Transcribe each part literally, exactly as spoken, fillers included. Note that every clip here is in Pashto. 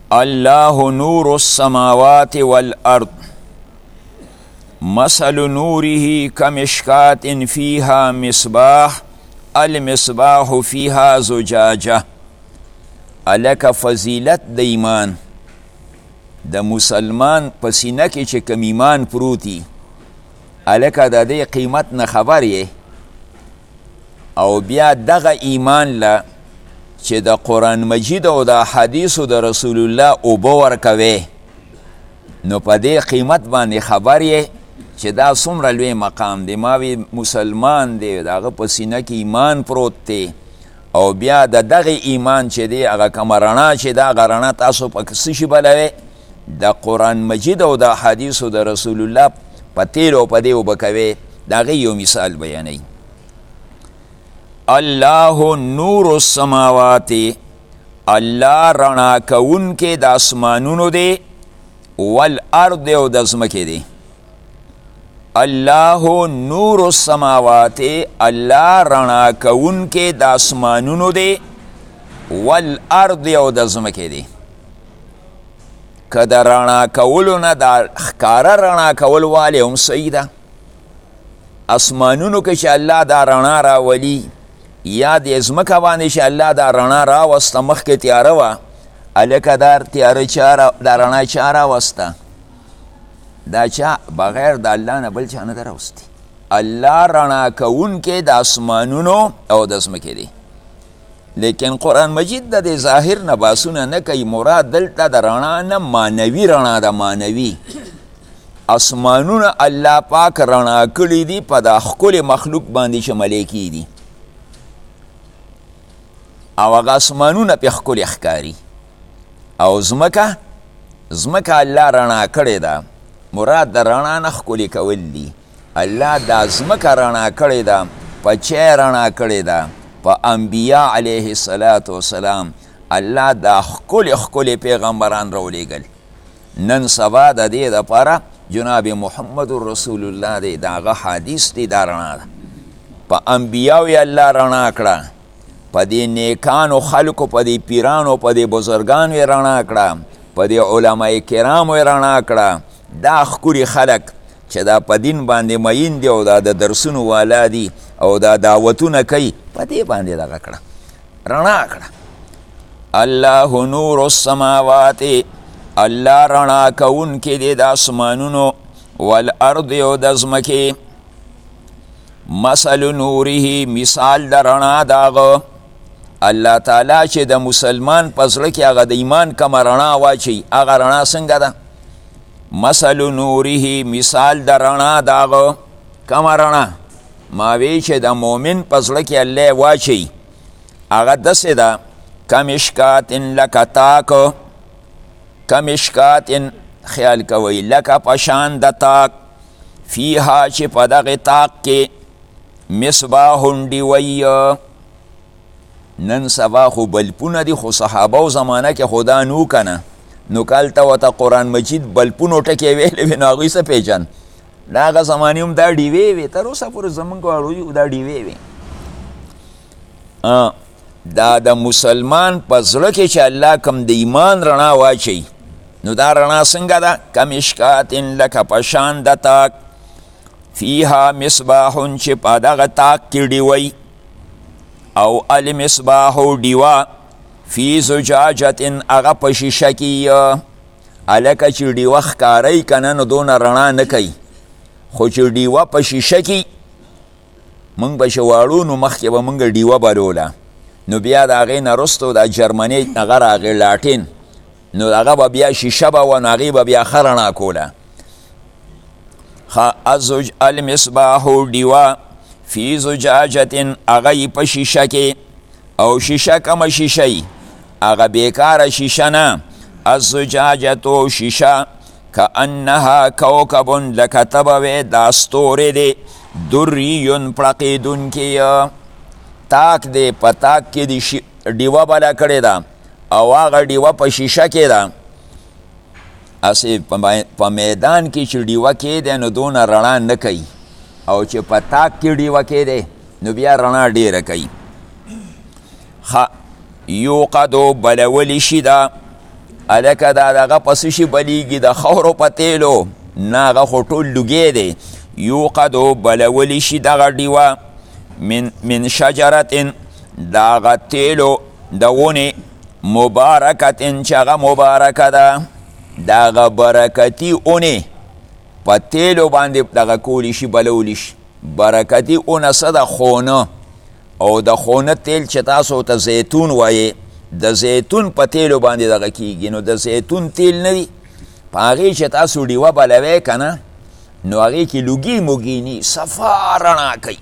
الله نور السماوات والأرض مثل نوره كمشكاة فيها مصباح المصباح فيها زجاجة. الک فضیلت د ایمان د مسلمان په سینه کې چې کوم ایمان پروتي الک د دې قیمت نه خبر یې او بیا دغه ایمان له چې د قرآن مجید او د حدیثو د رسول الله اوبه ورکوي نو په دې قیمت باندې خبر یې چې دا څومره لوی مقام دی. ما وی مسلمان دی د هغه په سینه کې ایمان پروت دی او بیا د دغه ایمان چې دی هغه کومه رڼا چې دا هغه رڼا تاسو په څه شي بلوئ د قرآن مجید او د حدیثو د رسول الله په تیل او په دې اوبه کوي. د هغې یو مثال بیانوي. الله نور السماوات الله رڼا کوونکی د اسمانونو دی والارض او د ځمکې دی. الله نور السماوات الله رڼا کوونکی د اسمانونو دی والارض او د ځمکې دی. که د رڼا کولو نه د ښکاره رڼا کول والی هم صحیح ده. اسمانونو کې چې الله دا رڼا راولي یا د ځمکه باندې چې الله دا رڼا راوسته مخکې تیاره وه هلکه دا تیاره چا دا رڼا چا راوسته دا چا بغیر د الله نه بل چا نه ده راوستي. الله رڼا کوونکی د اسمانونو او د ځمکې دی. لیکن قرآن مجید د دې ظاهر نه باسونه نه کوي. مراد دلته د رڼا نه معنوي رڼا ده. معنوي اسمانونه الله پاک رڼا کړي دي په د ښکلي مخلوق باندې چې ملایکې دي او هغه اسمانونه پې ښکلي ښکاري او ځمکه ځمکه الله رڼا کړې ده. مراد د رڼا نه ښکلي کول دي. الله دا ځمکه رڼا کړې ده په چای رڼا کړې ده په انبیا علیه الصلاة والسلام الله دا ښکلي ښکلي پیغمبران راولیږل. نن سبا د دې دپاره جناب محمد رسول الله دی د هغه حدیث دی دا رڼا ده. په انبیاو یې الله رڼا کړه په دې نیکانو خلکو په دې پیرانو په دې بزرګانو یې رڼا کړه په دې علماء کرامو یې رڼا کړه. دا ښکلي خلک چې دا په دین باندې مین دي او دا د درسونو والا دي او دا دعوتونه کوي په دې باندې دغه کړه رڼا کړه. الله نور السماوات الله رڼا کوونکی دی د اسمانونو والارض او د ځمکې. مثل نوره مثال د رڼا د هغه الله تعالی چې د مسلمان په زړه کې هغه د ایمان کومه رڼا واچوي هغه رڼا څنګه ده؟ مثل نوره مثال د رڼا د هغه کومه رڼا ما وی چې د مؤمن په زړه کې الله واچوي هغه داسې ده کمشکات لکه تاک کمشکات خیال کوئ لکه په شان د تاک فیها چې په دغې تاک کې مصباح ډیوی. نن سبا خو بلپونه دي خو صحابه زمانه کې خدا نو کنه نو کالته ورته قرآن مجید بلپونو ټکې ویلې وې نو هغوی څه پیژن. د هغه زمانې هم دا ډیوې وې تر اوسه پورې زمونږ واړو دا ډیوې وې. دا د مسلمان په زړه کې چې الله کوم د ایمان رڼا واچوي نو دا رڼا څنګه ده؟ کمشکات لکه په شان د تاک فیها مصباح چې په دغه تاک کې ډیوی او المصباح ډیوه فی زجاجت هغه په شیشه کې هلکه چې ډیوه ښکاری که نه نو دونه رڼا نه کوي خو چې ډیوه په شیشه کې موږ به چې واړو نو مخکې به موږ ډیوه بلوله نو بیا د هغې نه وروستو د جرمني هغه راغی لاټین نو هغه به بیا شیشه به وه نو هغې به بیا ښه رڼا کوله. المصباح ډیوه فی زجاجت هغه په شیشه کې او شیشه کومه شیشه ای هغه بیکاره شیشه نه. الزجاجتو شیشه کانها کوکب لکه ته به وې دا ستوری دی دریون پړقېدونکی تاک دی په تاک کې د ډیوه بله کړې ده او هغه ډیوه په شیشه کې ده. اسې په میدان کې چې ډیوه کېدی نو دونه رڼا نه کوي او چې په تاک کې ډیوه کېدی نو بیا رڼا ډیره کوي. یوقدو بلولی شي ده هلکه دا دغه په څه شي بلیږي د خاورو په تیلو نه هغه خو ټول لوګی دی یوقدو بلولی شي دغه ډیوه من, من شجرتن دغه تیلو د ونې مبارکتن چې هغه مبارکه ده دغه برکتي اونې په تیلو باندې دغه کولی شي بلولی شي برکتي اونه څه ده خونه او د خونه تیل چې تاسو ته زیتون وایې د زیتون په تیلو باندې دغه کیږي نو د زیتون تیل نه وي په هغې چې تاسو ډیوه بلوئ که نه نو هغې کې لوګي موګي ني صفا رڼا کوي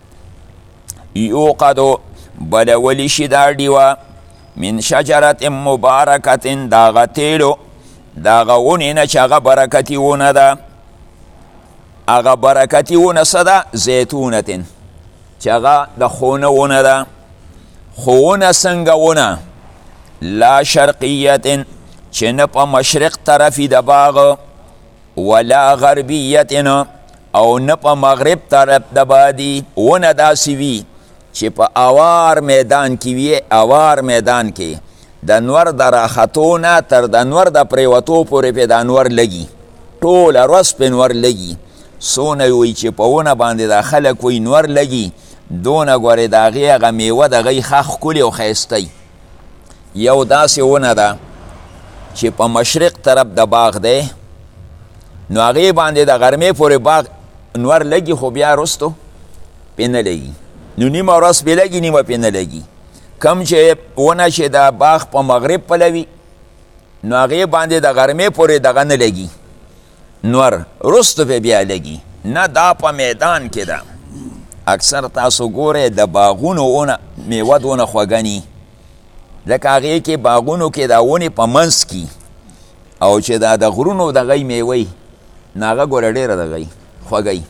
یوقدو بلولی شي دا ډیوه من شجرت مبارکت داغه تیلو داغه ونې نه چې هغه برکتي ونه ده هغه برکتي ونه څه ده زیتونتن چې هغه د خونه ونه ده خو ونه څنګه ونه لا شرقیتن چې نه په مشرق طرفی د باغ ولا غربیتن او نه په مغرب طرف د بادي ونه داسې وي چې په اوار میدان کې وي اوار میدان کې د نور د راختو نه تر د نور د پریوتو پورې پې د انور لګي ټوله ورځ پې نور لګي څونه وي چې په ونه باندې د خلک وي نور لګي دونه ګورې د هغې هغه میوه د هغې ښه ښکلې او ښایسته یو داسې ونه ده چې په مشرق طرف د باغ دی نو هغې باندې د غرمې پورې باغ نور لګي خو بیا وروستو پې نه لګي نو نیمه ورځ پې لګي نیمه پې نه لګي کم چې ونه چې د باغ په مغرب پلوي نو هغې باندې د غرمې پورې دغه نه لګي نور وروستو پې بیا لګي نه دا په میدان کې ده اکثر تاسو ګورئ د باغونو ونه میوه دونه خوږني ځکه هغې کې باغونو کې دا ونې په منځ کې او چې دا د غرونو دغی میوه نو هغه ګوره ډېره دغی خوږی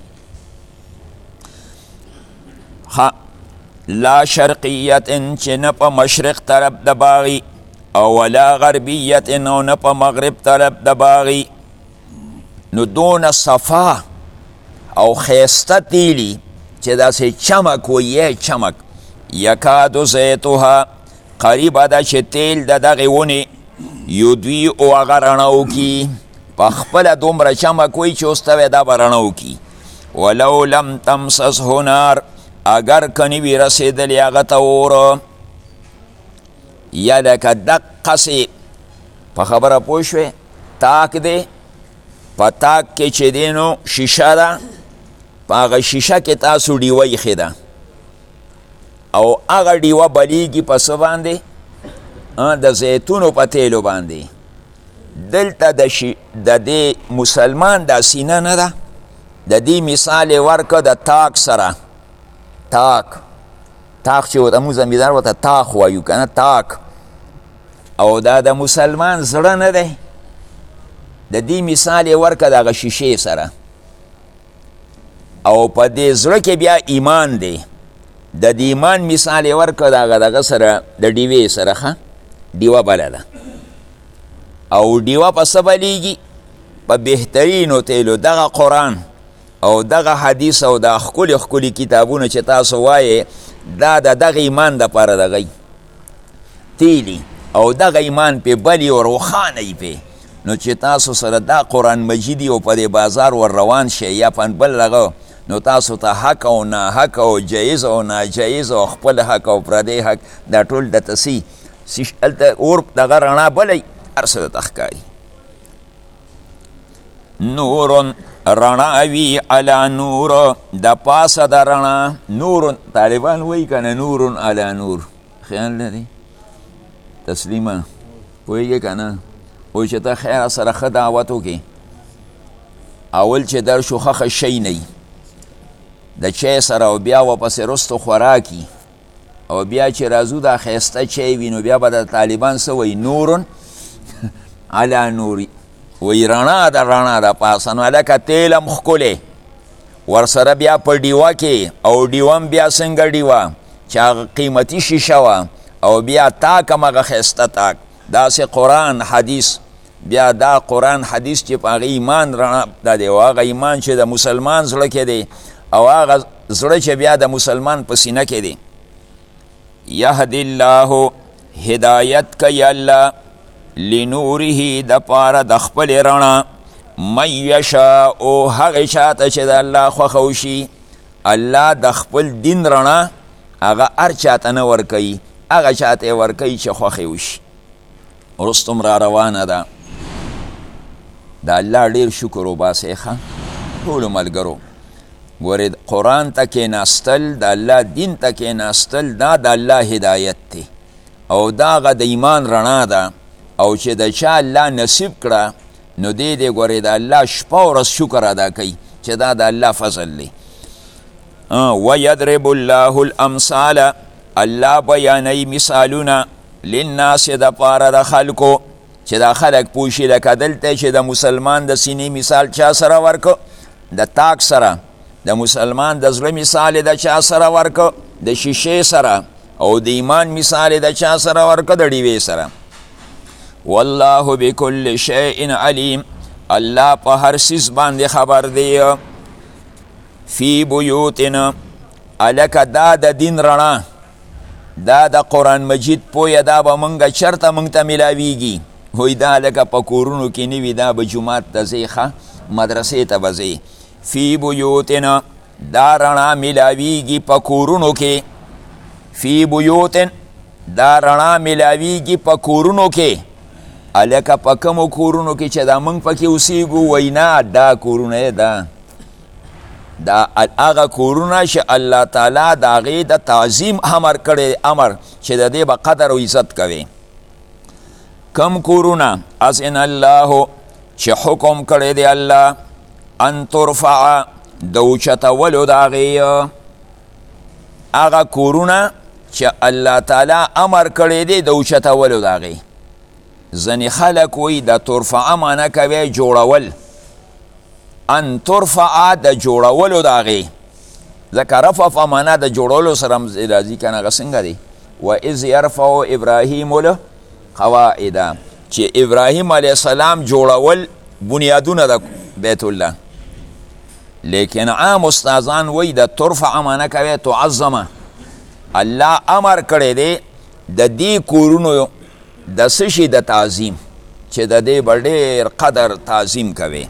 لا شرقیتن چې نه په مشرق طرف د باغی او ولا غربیتن او نه په مغرب طرف د باغی نو دونه صفا او خیسته تیلی چې داسې چمک ویې چمک یکادو زیتوها قریبه ده چې تیل د دغې ونې یدوی او هغه رڼا وکړي په خپله دومره چمک وی چې اوس ته وی دا به رڼا وکړي ولو لم تمسسه نار اگر کنی وی رسیدلی هغه ته اور یا لکه دقسې په خبره پوه شوې تاک دی په تاک کې چې دی نو شیشه ده په هغه شیشه کې تاسو ډیوه ایښې ده او هغه ډیوه بلیږي په څه باندې د زیتونو په تیلو باندې دلته د د دې مسلمان دا سینه نه ده د دې مثال یې ورکړه د تاک سره تاک تاک چې ورته موږ زمیندار ورته تاک وایو که نه تاک او دا د مسلمان زړه نه دی د دې مثال یې ورکړه د هغه شیشې سره او په دې زړه کې بیا ایمان دی د دې ایمان مثال یې ورکړه د هغه دغه سره د ډیوې سره ښه ډیوه بله ده او ډیوه په څه بلیږي په بهترینو تیلو دغه قرآن او دغه حدیث او دا ښکلي ښکلي کتابونه چې تاسو وایې دا د دغه ایمان دپاره دغی تیلی او دغه ایمان پې بلي او روښانه یي پې نو چې تاسو سره دا قرآن مجیدي او په دې بازار ور روان شئ یا په بل هغه نو تاسو ته حق او ناحق او جایز او ناجایز او خپل حق او پردی حق دا ټول د تسی هلته اور دغه رڼا بلی هر څه درته ښکاري نورن رڼا وي علی نور د پاسه د رڼا نور طالبان وایي که نه نورن علی نور خیال لري تسلیمه پوهېږې که نه وایي چې ته خیر سره ښه دعوت وکړې اول چې در شو ښه ښه شی نه د چای سره او بیا واپسې رستو خوراکي او بیا چې راځو دا ښایسته چای وي نو بیا به د طالبان څه وایي نورن علی نوري وی رڼا د رڼا د پاسه نو هلکه تیل هم ښکلی ورسره بیا په ډیوه کې او ډیوه هم بیا څنګه ډیوه چې هغه قیمتي شیشه وه او بیا تاک هم هغه ښایسته تاک داسې قرآن حدیث بیا دا قرآن حدیث چې په هغه ایمان رڼا دا دی او هغه ایمان چې د مسلمان زړه کې دی او هغه زړه چې بیا د مسلمان په سینه کې دی یهدی الله هدایت کوي الله لنوره د پاره د خپل رڼا من یشاء هغه چاته چې د الله خوښه وشي. الله د خپل دین رڼا هغه هر چاته نه ورکوي، هغه چاته یې ورکوي چې خوښې وشي. وروستم را روانه ده. د الله ډېر شکر وباسئ ښه ټولو ملګرو. ګورې قرآن ته کېناستل، د الله دین ته کېناستل، دا د الله هدایت دی او دا هغه د ایمان رڼا ده. او چې د چا الله نصیب کړه نو دی دی ګورې د الله شپه ورځ شکر ادا کوي چې دا د الله فضل دی. ویضرب الله الامثال الله بیانوي مثالونه للناس د پاره د خلکو چې دا خلک پوه شي. لکه دلته چې د مسلمان د سینې مثال چا سره ورکو؟ د تاک سره. د مسلمان د زړه مثال د چا سره ورکو؟ د شیشې سره. او د ایمان مثال د چا سره ورکو؟ د ډیوې سره. والله بكل شيء علیم الله په هر څیز باندې خبر دی. فی بیوتنا الکه دا د دین رڼا، دا د قرآن مجید پویه دا به منګه چرته منګ ته میلاویږي. وی دا لکه په کورونو کې نه وي، دا به جومات ته ځې ښه مدرسې ته به ځې. فی بیوتنا دا رڼا میلاویږي په کورونو کې. فی بیوتن دا رڼا میلاویږي په کورونو کې. الکه په کومو کورونو کې چې دا موږ پکې اوسیږو؟ وینا دا کورونه ده، دا هغه کورونه چې الله تعالی د هغې د تعظیم امر کړی، امر چې د دې به قدر او عزت کوي. کم کورونه؟ اذن الله چې حکم کړی دی الله ان ترفع د اوچتولو د هغې، هغه کورونه چې الله تعالی امر کړی دی د اوچتولو د هغې. ځینې خلک وایي د ترفع معنی کوي جوړول، ان ترفع د جوړولو د هغې. ځکه رفع معنی د جوړولو سره راځي که نه، هغه څنګه دی؟ واذ یرفع ابراهیم القواعد چې ابراهیم علیه السلام جوړول بنیادونه د بیت الله. لیکن عام استادان وایي د ترفع معنی کوي تعظمه. الله امر کړی دی د دې کورونو د څه شي د تعظیم، چې د دې به ډېر قدر تعظیم کوي.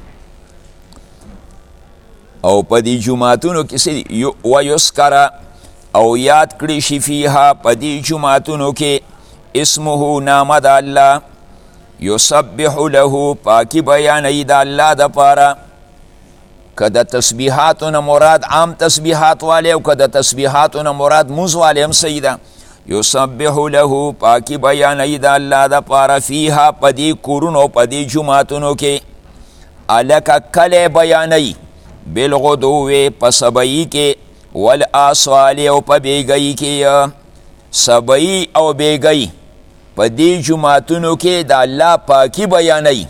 او په دې جوماتونو کې څه ویسکره او یاد کړي شي فیها په دې جوماتونو کې اسمه نامه د الله، یسبح له پاکي بیانوي د الله دپاره. که د تسبیحاتو نه مراد عام تسبیحات والی او که د تسبیحاتو نه مراد موز والی هم صحیح ده. یسبح له پاکی بیانوي د الله دپاره فیها په دې کورونو په دې جوماتونو کې. الکه کله بیانوي بالغدو په سبعی کې والآصال او په بیګی کې. سبعی او بیګی په دې جوماتونو کې د الله پاکی بیانوي.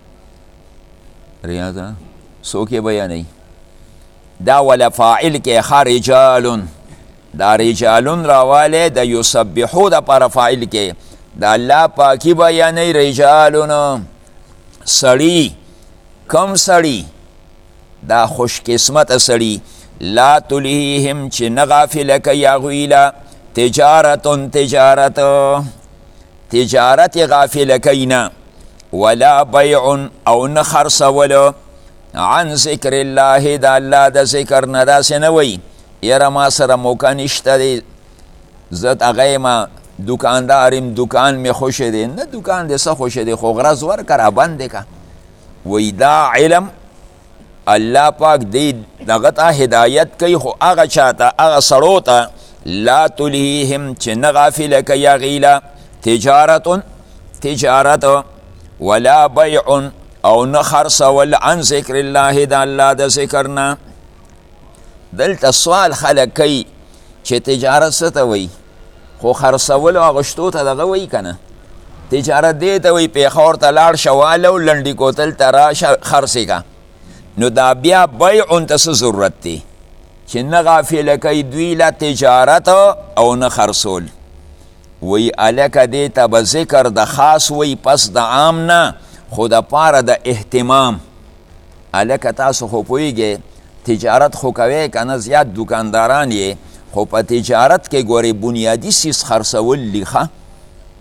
ریاضه څوک یې بیانوي؟ دا ولا فاعل کې خارجالون، دا رجالون راواله د یسبحو د پر فاعل کې د الله پاکی بیانوي. رجالون سړي، کم سړي؟ دا خوش قسمت سړي. لا تلهیهم چې نه غافله کوي هغوی له تجارتون تجارت، تجارت غافله کوي نه. ولا بیع او نه خرڅولو عن ذکر الله د الله د ذکر نه. داسې نه وایي یاره ما سره موقع نشته دی، زه هغه یم دکاندار یم، دکان مې خوښه دی. نه دکان دې څه خوښه دی، خو غرض ورکړه رابند که. وایي دا علم الله پاک دی دغه ته هدایت کوي، خو هغه چاته هغه سړو ته لا تلهیهم چې نه غافله کوي هغې له تجارت تجارت ولا بیع او نه خرڅول عن ذکر الله د الله د ذکر نه. دلته سوال خلک کوي چې تجارت څه ته وایي، خو خرڅول او اغوښتو ته دغه وایي که نه. تجارت دې ته وایي پیښور ته لاړ شه واله او لنډي کوتل ته راشه خرڅې که. نو دا بیا بیعون ته څه ضرورت دی چې نه غافله کوي دوی له تجارت او نه خرڅول. وی الکه دې ته به ذکر د خاص وی پس د عام نه، خو د پاره د اهتمام. الکه تاسو خو پوهیږئ تجارت خو کوئ که نه، زیات دکانداران یې، خو په تجارت کې ګورې بنیادي سیز خرڅول دي ښه.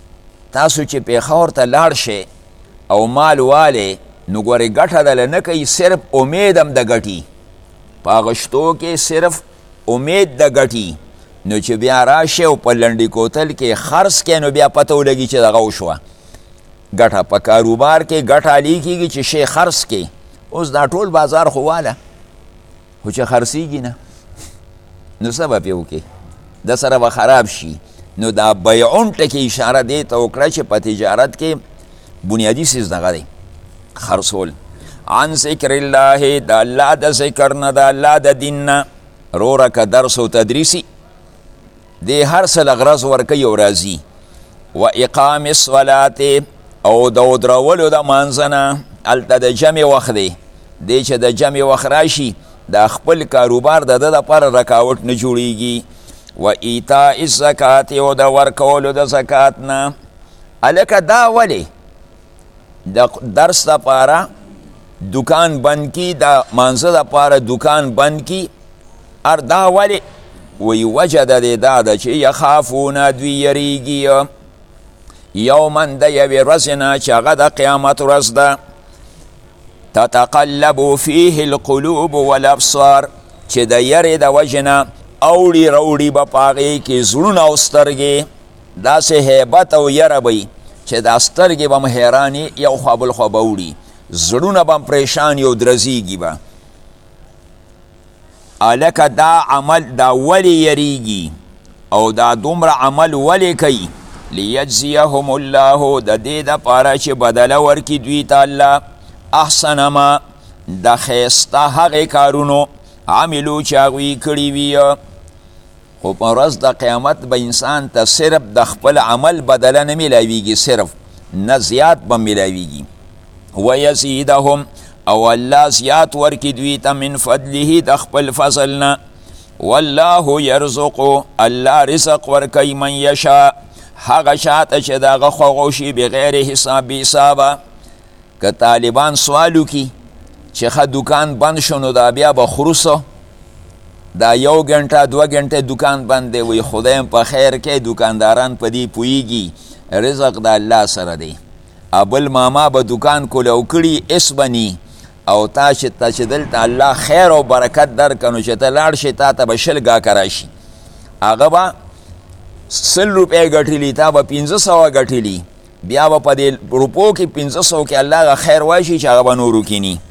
تاسو چې پیښور ته لاړ شئ او مال والې نو ګورې ګټه دله نه کوي، صرف امید هم د ګټي، په هغه شتو کې صرف امید د ګټي. نو چې بیا راشي او په لنډي کوتل کې خرڅ کې نو بیا پته ولګي چې دغه وشوه ګټه. په کاروبار کې ګټه علی کېږي چې شی خرڅ کې. اوس دا ټول بازار خو واله خو چې خرڅېږي نه نو څه به پې وکړي، د سره به خراب شي. نو دا بیعون ټکې اشاره دې ته وکړه چې په تجارت کې بنیادي څیز دغه دی خرڅول. عن ذکر الله، د الله د ذکر نه، د الله د دین نه. روره که درس و تدریسي دی هر څه له غرض ورکوي او راځي. و اقام الصلات، او د ودرولو د مانځه نه. هلته د جمع وخت دی، دی چې د جمع وخت راشي د خپل کاروبار د ده دپاره رکاوټ نه جوړیږي. و ایتاء الزکات، او د ورکولو د زکات نه. هلکه دا ولې د درس دپاره دکان بند کی، د مانځه دپاره دکان بند کی؟ ار دا ولې وی وجه د دې دا ده چې یخافونه دوی یریږي یوما د یوې ورځې نه چې هغه د قیامت ورځ ده. تتقلب فیه القلوب والابصار، چې د یرې د وجې نه اوړي روړي به په هغې کې زړونه او سترګې، داسې هیبت او یره به چې دا سترګې به م حیرانې یو خوا بل خوا به وړي، زړونه به م پریشان او درزیږي به. الکه دا عمل دا ولی یریږي او دا دومره عمل ولی کوي؟ لیجزیهم الله، د دې دپاره چې بدله ورکړي دوی ته الله احسن ما، د ښایسته هغې کارونو عملو چې هغوی کړي وي. خو په ورځ د قیامت به انسان ته صرف د خپل عمل بدله نه میلاویږي، صرف نه زیات به میلاویږي. ویزیدهم، او الله زیات ورکی دوی ته من فضله د خپل فضل نه. والله یرزق، الله رزق ورکی من یشا، هغه چاته چې د هغه خوښ شي بغیر حساب بې حسابه. که طالبان سوال وکړي چې ښه دکان بند شو نو دا بیا به خروسو، دا یو ګنټه دوه ګنټه دکان بند دی، وی خدایم په خیر کې، دکانداران په دې پوهیږي رزق د الله سره دی. ابل ماما به دکان کولو کړي اس بني، او تا چې تا چې دلته الله خیر او برکت درکنو چې ته لاړ شي تا ته به شل ګاکه راشي، هغه به سل روپۍ ګټلي، تا به پنځه سوه ګټلي، بیا به په دې روپو کې پنځه سوه کې الله خیر واشي چې هغه به نورو کیني.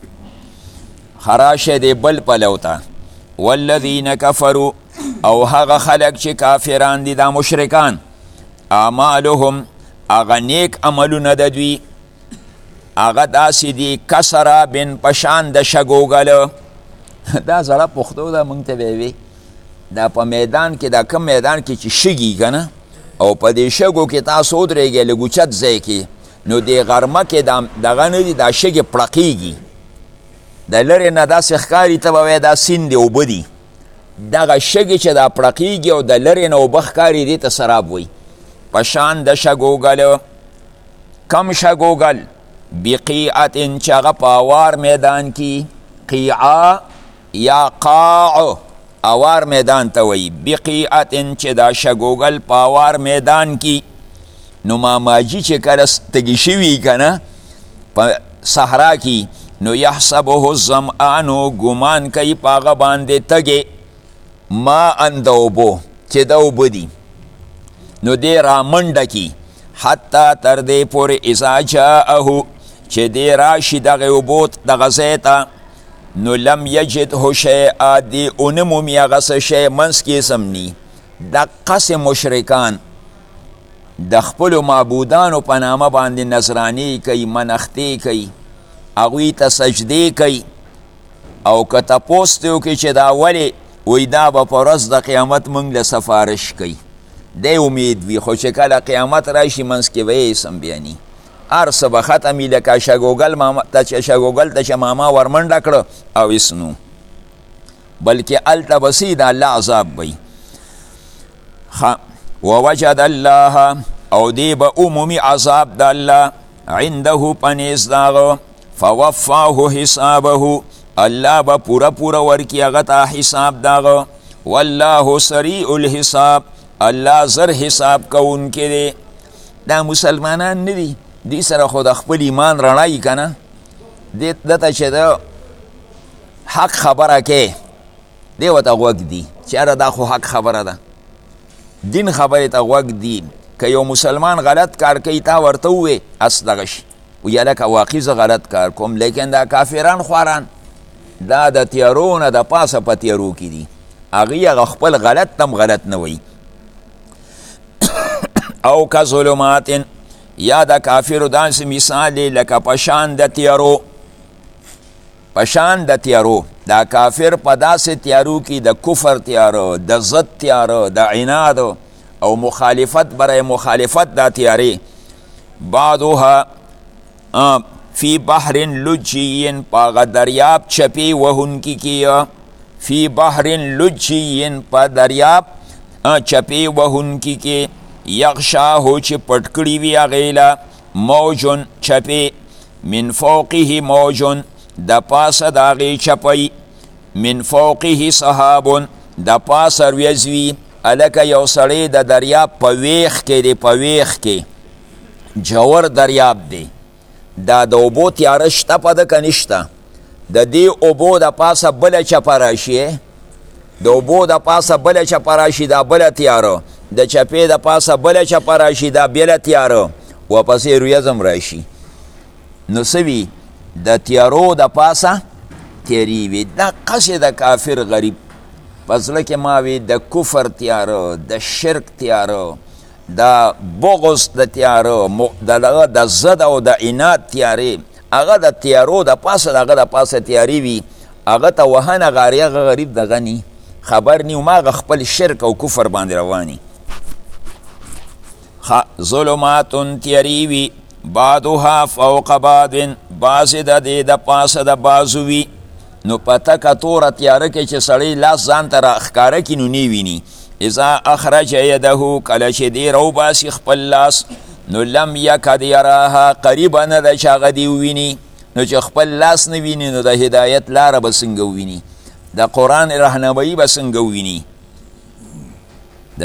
خراشه دی بل پلو ته. والذین کفروا، او هغه خلق چې کافران دي دا مشرکان، اعمالهم هغه نیک عملونه د دوی هغه داسې دي کسرابن پشان د شګوګل. دا زړه پښتو ده موږ ته به وي، دا په میدان کې دا کم میدان کې چې شګي که نه، او په دې شګو کې تاسو ودرېږئ لږ اوچت ځای کې، نو دې غرمه کې دغه نه دي دا شګې پړقېږي، د لرې نه داسې ښکاري ته به وایې دا سیند دی اوبه دي، دغه شګې چې دا پړقېږي او د لرې نه اوبه ښکاري دې ته سراب وایي. په شان د شګوګل. کم شګوګل؟ بقیعت، چې هغه په اوار میدان کې، قیعه یا قاع اوار میدان ته وایي. بقیعت، چې دا شګوګل په اوار میدان کې. نو ماماجي چې کله تږي شوي که نه په صحرا کې، نو یحسبه الظمآن، ګمان کوي په هغه باندې تږې، ماء د اوبو چې د اوبه دي، نو دی رامنډه کی حتی تر دې پورې اذا جاءه، چې دی راشي دغه اوبو دغه ځای ته، نو لم یجده شیئا، دی ونه مومي هغه څه شی منځ کې سم ني. دقسې مشرکان د خپلو معبودانو په نامه باندې نظراني کوي، منختې کوي، هغوی ته سجدې کوي، او که تپوس ته وکړي چې دا ولې، وایي دا به په ورځ د قیامت موږ له سفارش کوي. دی امید وي، خو چې کله قیامت راشي منځ کې به یې سم بیاني، هر څه به ختمي، لکه شګوګل ماما ته چې شګوګل ته چې ماما ورمنډه کړه او اسنو، بلکې هلته به سي د الله عذاب وي. ووجد الله، او دی به عمومي عذاب د الله عنده پنیز داغه، فوفاه حسابه، الله به پورا پورا ورکی هغه ته حساب داغه. والله سریع الحساب، الله زر حساب کوونکی دی. دا مسلمانان نه دي دوی سره خو د خپل ایمان رڼا یي که نه دته چې د حق خبره کې دی ورته غوږ دي چې یاره دا خو حق خبره ده دین خبرې ته غوږ دي که یو مسلمان غلط کار کوي تا ورته ووې اس دغه شي ویا لکه واقعي زه غلط کار کوم لیکن دا کافران خواران دا د تیارو نه د پاسه په تیارو کې دي هغوی هغه خپل غلط تم غلط نه وایي او که ظلمات یا د کافرو داسې مثال دی لکه په شان د تیارو په شان د تیارو دا کافر په داسې تیارو کې د کفر تیارو د ضد تیارو د عناد او مخالفت برای مخالفت دا تیاری بعضها فی بحر لجین پاغ دریاب چپی وهنکی کیا فی بحر لجین پا دریاب چپی وهنکی کی یغشاهو چی پٹکڑی وی اغیلا موجن چپی من فوقه موجن د پاس داغی چپی من فوقه صحابن د پاس رویزوی الکه یو سړی د دریاب په ویخ کې دی په ویخ کې جوور دریاب دی دا د اوبو تیاره شته په ده که نشته د دې اوبو د پاسه بله چپه راشي د اوبو د پاسه بله چپه راشي دا بله تیاره د چپې د پاسه بله چپه راشي دا بله تیاره واپسې رویزم راشي نو څه وي د تیارو د پاسه تیری وي دقسې د کافر غریب پسله کې ما وی د کفر تیاره د شرک تیاره د بغض د تیاره دغه د ضد او د عناد تیارې هغه د تیارو د پاسه هغه د پاسه تیارې وي هغه ته وهنه غاري هغه غریب دغه نی خبر نی ما هغه خپل شرک او کفر باندې رواني ظلمات تیارې وي بعضها فوق بعض بعضې د دې د پاسه د بعضو وي نو پته که توره تیاره کې چې سړی لاس ځان ته راښکاره کړي نو نه ویني اذا اخرج یده کله چې دی راوباسي خپل لاس نو لم یکد یراها قریبه نه ده چې هغه دې وویني نو چې خپل لاس نه ویني نو د هدایت لاره به څنګه وویني د قرآن رهنمایي به څنګه وویني